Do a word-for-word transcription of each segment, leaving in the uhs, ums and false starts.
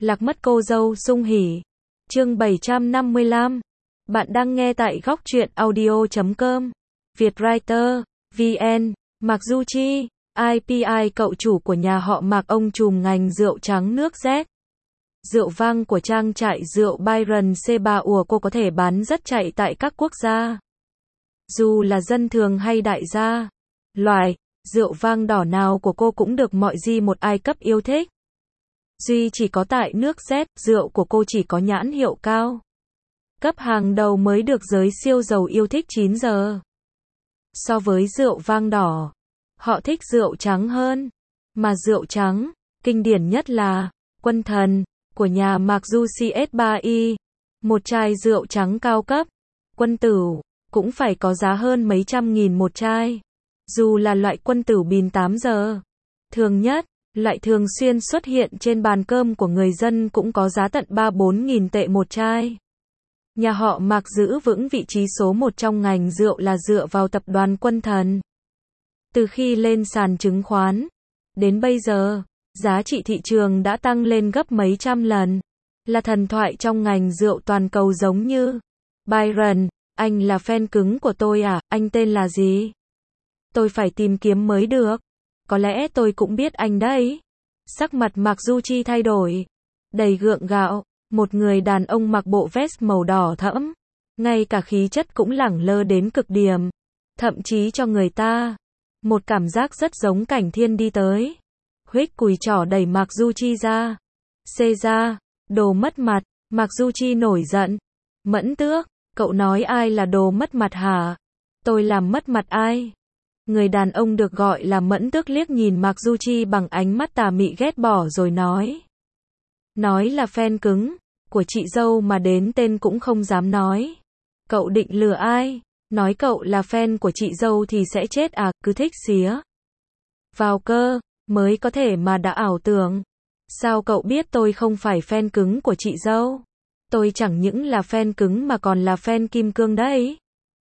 Lạc mất cô dâu sung hỉ. Chương bảy trăm năm mươi lăm. Bạn đang nghe tại góc truyện audio chấm com. Vietwriter, vê en, Mạc Du Chi, i pê i cậu chủ của nhà họ Mạc ông trùm ngành rượu trắng nước Z. Rượu vang của trang trại rượu Byron xê ba ủa cô có thể bán rất chạy tại các quốc gia. Dù là dân thường hay đại gia, loại rượu vang đỏ nào của cô cũng được mọi G một Ai cấp yêu thích. Duy chỉ có tại nước Z, rượu của cô chỉ có nhãn hiệu cao cấp hàng đầu mới được giới siêu giàu yêu thích chín giờ. So với rượu vang đỏ, họ thích rượu trắng hơn. Mà rượu trắng, kinh điển nhất là Quân Thần của nhà Mạc Du xê ét ba i. Một chai rượu trắng cao cấp, Quân Tửu, cũng phải có giá hơn mấy trăm nghìn một chai. Dù là loại Quân Tửu pin tám giờ thường nhất, loại thường xuyên xuất hiện trên bàn cơm của người dân cũng có giá tận ba bốn nghìn tệ một chai. Nhà họ Mạc giữ vững vị trí số một trong ngành rượu là dựa vào tập đoàn Quân Thần. Từ khi lên sàn chứng khoán, đến bây giờ, giá trị thị trường đã tăng lên gấp mấy trăm lần. Là thần thoại trong ngành rượu toàn cầu giống như Byron, anh là fan cứng của tôi à, anh tên là gì? Tôi phải tìm kiếm mới được. Có lẽ tôi cũng biết anh đấy. Sắc mặt Mạc Du Chi thay đổi, đầy gượng gạo, một người đàn ông mặc bộ vest màu đỏ thẫm, ngay cả khí chất cũng lẳng lơ đến cực điểm, thậm chí cho người ta một cảm giác rất giống Cảnh Thiên đi tới. Huých cùi trỏ đẩy Mạc Du Chi ra. Xê ra, đồ mất mặt. Mạc Du Chi nổi giận. Mẫn Tước, cậu nói ai là đồ mất mặt hả? Tôi làm mất mặt ai? Người đàn ông được gọi là Mẫn Tước liếc nhìn Mạc Du Chi bằng ánh mắt tà mị ghét bỏ rồi nói. Nói là fan cứng của chị dâu mà đến tên cũng không dám nói. Cậu định lừa ai? Nói cậu là fan của chị dâu thì sẽ chết à, cứ thích xía vào cơ, mới có thể mà đã ảo tưởng. Sao cậu biết tôi không phải fan cứng của chị dâu? Tôi chẳng những là fan cứng mà còn là fan kim cương đấy.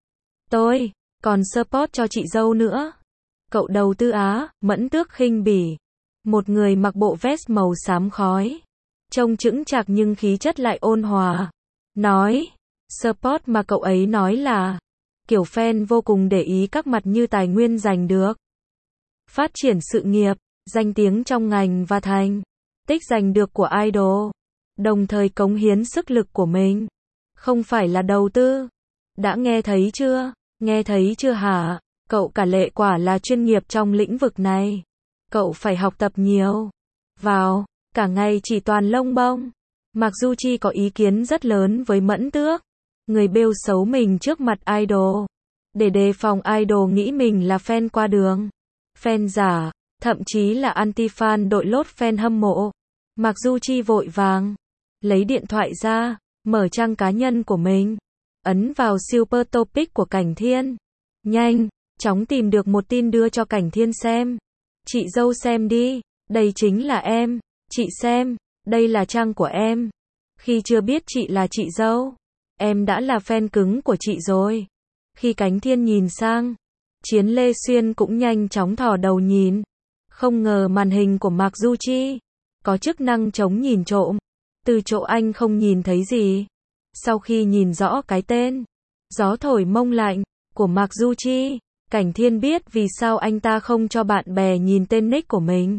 Tôi còn support cho chị dâu nữa. Cậu đầu tư á? Mẫn Tước khinh bỉ. Một người mặc bộ vest màu xám khói, trông chững chạc nhưng khí chất lại ôn hòa, nói, support mà cậu ấy nói là kiểu fan vô cùng để ý các mặt như tài nguyên giành được, phát triển sự nghiệp, danh tiếng trong ngành và thành tích giành được của idol, đồng thời cống hiến sức lực của mình. Không phải là đầu tư. Đã nghe thấy chưa? Nghe thấy chưa hả? Cậu cả lệ quả là chuyên nghiệp trong lĩnh vực này. Cậu phải học tập nhiều vào, cả ngày chỉ toàn lông bông. Mạc Du Chi có ý kiến rất lớn với Mẫn Tước. Người bêu xấu mình trước mặt idol, để đề phòng idol nghĩ mình là fan qua đường, fan giả, thậm chí là anti-fan đội lốt fan hâm mộ. Mạc Du Chi vội vàng lấy điện thoại ra, mở trang cá nhân của mình, ấn vào Super Topic của Cảnh Thiên. Nhanh chóng tìm được một tin đưa cho Cảnh Thiên xem. Chị dâu xem đi, đây chính là em. Chị xem, đây là trang của em. Khi chưa biết chị là chị dâu, em đã là fan cứng của chị rồi. Khi Cảnh Thiên nhìn sang, Chiến Lê Xuyên cũng nhanh chóng thò đầu nhìn. Không ngờ màn hình của Mạc Du Chi có chức năng chống nhìn trộm. Từ chỗ anh không nhìn thấy gì. Sau khi nhìn rõ cái tên Gió thổi mông lạnh của Mạc Du Chi, Cảnh Thiên biết vì sao anh ta không cho bạn bè nhìn tên nick của mình.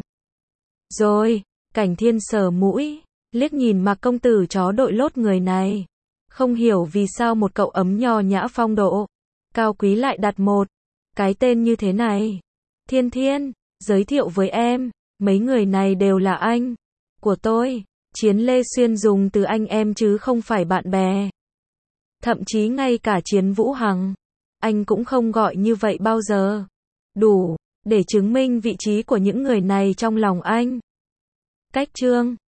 Rồi, Cảnh Thiên sờ mũi, liếc nhìn Mạc công tử chó đội lốt người này. Không hiểu vì sao một cậu ấm nho nhã phong độ, cao quý lại đặt một cái tên như thế này. Thiên Thiên, giới thiệu với em, mấy người này đều là anh của tôi. Chiến Lê Xuyên dùng từ anh em chứ không phải bạn bè. Thậm chí ngay cả Chiến Vũ Hằng, anh cũng không gọi như vậy bao giờ. Đủ để chứng minh vị trí của những người này trong lòng anh. Cách chương